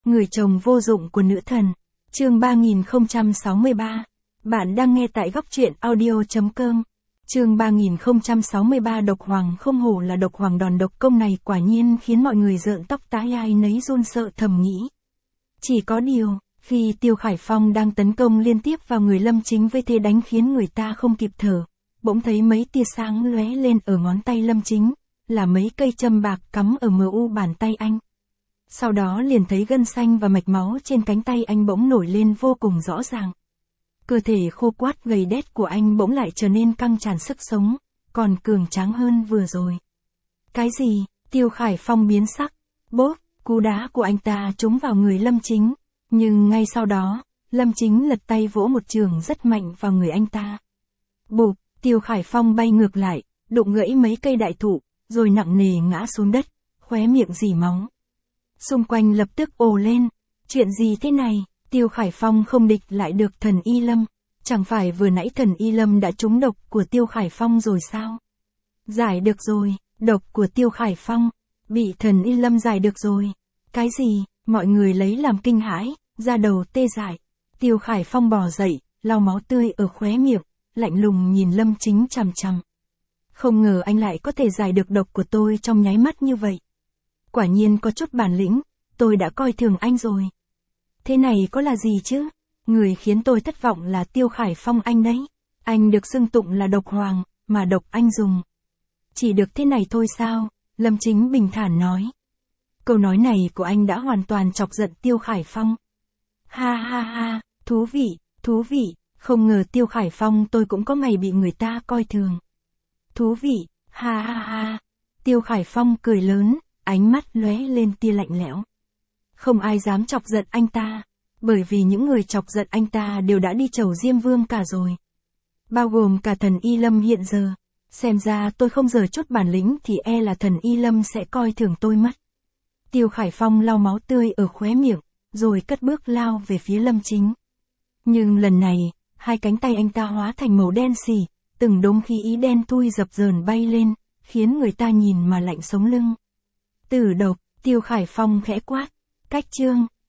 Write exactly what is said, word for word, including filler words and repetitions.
Người chồng vô dụng của nữ thần. Chương ba nghìn không trăm sáu mươi ba. Bạn đang nghe tại góc truyện audio chấm com. Chương ba nghìn không trăm sáu mươi ba. Độc hoàng không hổ là độc hoàng, đòn độc công này quả nhiên khiến mọi người rợn tóc tai, ai nấy run sợ thầm nghĩ. Chỉ có điều, khi Tiêu Khải Phong đang tấn công liên tiếp vào người Lâm Chính với thế đánh khiến người ta không kịp thở, bỗng thấy mấy tia sáng lóe lên ở ngón tay Lâm Chính, là mấy cây châm bạc cắm ở mờ u bàn tay anh. Sau đó liền thấy gân xanh và mạch máu trên cánh tay anh bỗng nổi lên vô cùng rõ ràng. Cơ thể khô quắt gầy đét của anh bỗng lại trở nên căng tràn sức sống, còn cường tráng hơn vừa rồi. Cái gì? Tiêu Khải Phong biến sắc. Bốp, cú đá của anh ta trúng vào người Lâm Chính, nhưng ngay sau đó, Lâm Chính lật tay vỗ một chưởng rất mạnh vào người anh ta. Bụp, Tiêu Khải Phong bay ngược lại, đụng gãy mấy cây đại thụ, rồi nặng nề ngã xuống đất, khóe miệng rỉ máu. Xung quanh lập tức ồ lên. Chuyện gì thế này? Tiêu Khải Phong không địch lại được thần Y Lâm. Chẳng phải vừa nãy thần Y Lâm đã trúng độc của Tiêu Khải Phong rồi sao? Giải được rồi, độc của Tiêu Khải Phong. Bị thần Y Lâm giải được rồi. Cái gì? Mọi người lấy làm kinh hãi, da đầu tê dại. Tiêu Khải Phong bò dậy, lau máu tươi ở khóe miệng, lạnh lùng nhìn Lâm Chính chằm chằm. Không ngờ anh lại có thể giải được độc của tôi trong nháy mắt như vậy. Quả nhiên có chút bản lĩnh, tôi đã coi thường anh rồi. Thế này có là gì chứ? Người khiến tôi thất vọng là Tiêu Khải Phong anh đấy. Anh được xưng tụng là độc hoàng, mà độc anh dùng. Chỉ được thế này thôi sao? Lâm Chính bình thản nói. Câu nói này của anh đã hoàn toàn chọc giận Tiêu Khải Phong. Ha ha ha, thú vị, thú vị, không ngờ Tiêu Khải Phong tôi cũng có ngày bị người ta coi thường. Thú vị, ha ha ha. Tiêu Khải Phong cười lớn, ánh mắt lóe lên tia lạnh lẽo. Không ai dám chọc giận anh ta, bởi vì những người chọc giận anh ta đều đã đi chầu Diêm Vương cả rồi. Bao gồm cả thần Y Lâm hiện giờ. Xem ra tôi không giờ chút bản lĩnh thì e là thần Y Lâm sẽ coi thường tôi mất. Tiêu Khải Phong lau máu tươi ở khóe miệng, rồi cất bước lao về phía Lâm Chính. Nhưng lần này, hai cánh tay anh ta hóa thành màu đen xỉ, từng đống khí ý đen thui dập dờn bay lên, khiến người ta nhìn mà lạnh sống lưng. Tử độc, Tiêu Khải Phong khẽ quát. Cách chương,